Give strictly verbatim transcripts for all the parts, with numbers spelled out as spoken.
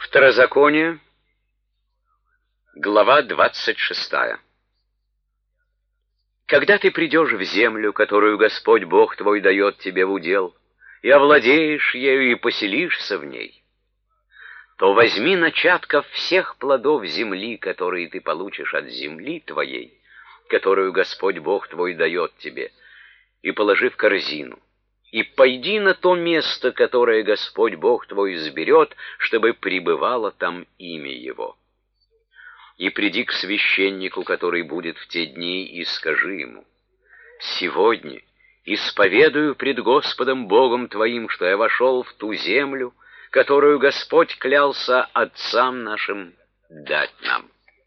Второзаконие, глава двадцать шестая. Когда ты придешь в землю, которую Господь Бог твой дает тебе в удел, и овладеешь ею и поселишься в ней, то возьми начатков всех плодов земли, которые ты получишь от земли твоей, которую Господь Бог твой дает тебе, и положи в корзину. И пойди на то место, которое Господь Бог твой изберет, чтобы пребывало там имя Его. И приди к священнику, который будет в те дни, и скажи ему: «Сегодня исповедую пред Господом Богом твоим, что я вошел в ту землю, которую Господь клялся отцам нашим дать нам».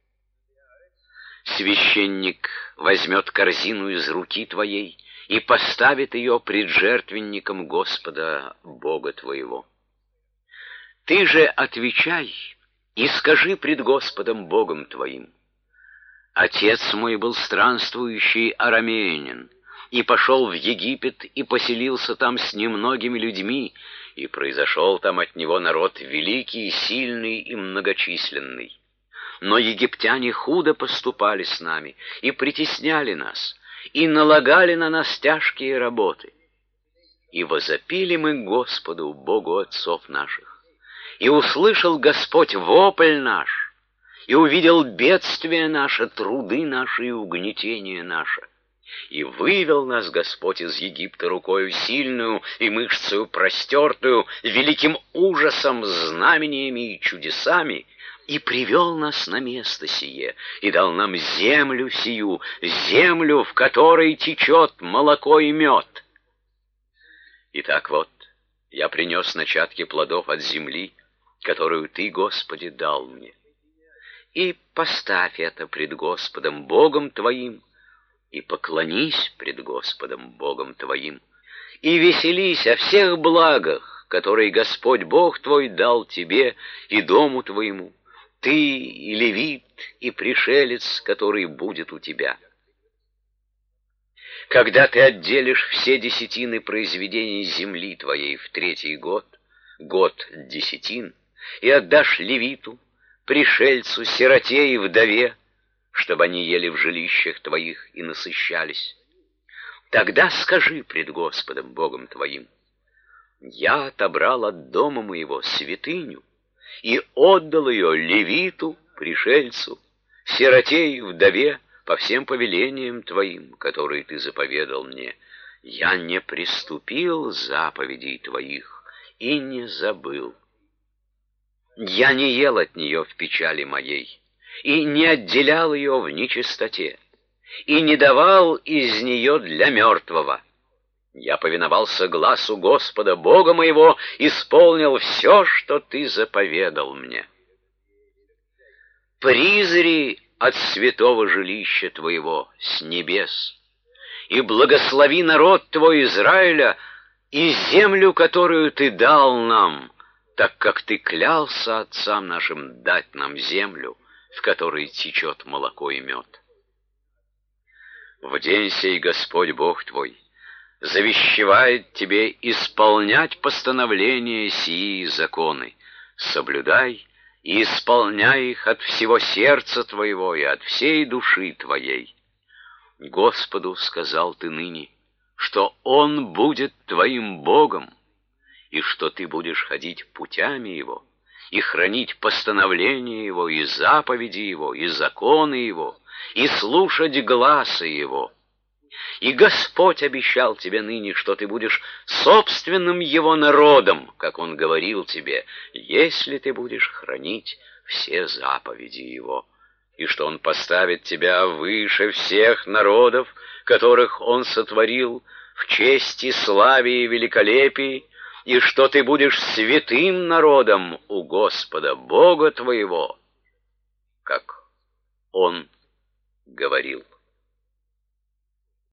Священник возьмет корзину из руки твоей и поставит ее пред жертвенником Господа Бога твоего. Ты же отвечай и скажи пред Господом Богом твоим: «Отец мой был странствующий арамеянин, и пошел в Египет, и поселился там с немногими людьми, и произошел там от него народ великий, сильный и многочисленный. Но египтяне худо поступали с нами, и притесняли нас, и налагали на нас тяжкие работы. И возопили мы Господу, Богу отцов наших, и услышал Господь вопль наш, и увидел бедствие наше, труды наши и угнетение наше. И вывел нас Господь из Египта рукою сильную и мышцею простертую, великим ужасом, знамениями и чудесами, и привел нас на место сие, и дал нам землю сию, землю, в которой течет молоко и мед. Итак, вот, я принес начатки плодов от земли, которую Ты, Господи, дал мне. И поставь это пред Господом Богом Твоим, и поклонись пред Господом Богом Твоим, и веселись о всех благах, которые Господь Бог Твой дал тебе и дому твоему, ты и левит, и пришелец, который будет у тебя. Когда ты отделишь все десятины произведений земли твоей в третий год, год десятин, и отдашь левиту, пришельцу, сироте и вдове, чтобы они ели в жилищах твоих и насыщались, тогда скажи пред Господом Богом твоим: «Я отобрал от дома моего святыню и отдал ее левиту, пришельцу, сироте и вдове по всем повелениям твоим, которые ты заповедал мне. Я не приступил заповедей твоих и не забыл. Я не ел от нее в печали моей и не отделял ее в нечистоте, и не давал из нее для мертвого. Я повиновался гласу Господа Бога моего, исполнил все, что ты заповедал мне. Призри от святого жилища твоего с небес, и благослови народ твой Израиля и землю, которую ты дал нам, так как ты клялся отцам нашим дать нам землю, в которой течет молоко и мед. В день сей Господь Бог твой завещевает тебе исполнять постановления сии и законы, соблюдай и исполняй их от всего сердца твоего и от всей души твоей. Господу сказал ты ныне, что Он будет твоим Богом, и что ты будешь ходить путями Его, и хранить постановления Его, и заповеди Его, и законы Его, и слушать гласа Его. И Господь обещал тебе ныне, что ты будешь собственным Его народом, как Он говорил тебе, если ты будешь хранить все заповеди Его, и что Он поставит тебя выше всех народов, которых Он сотворил, в чести, славе и великолепии, и что ты будешь святым народом у Господа Бога твоего, как Он говорил.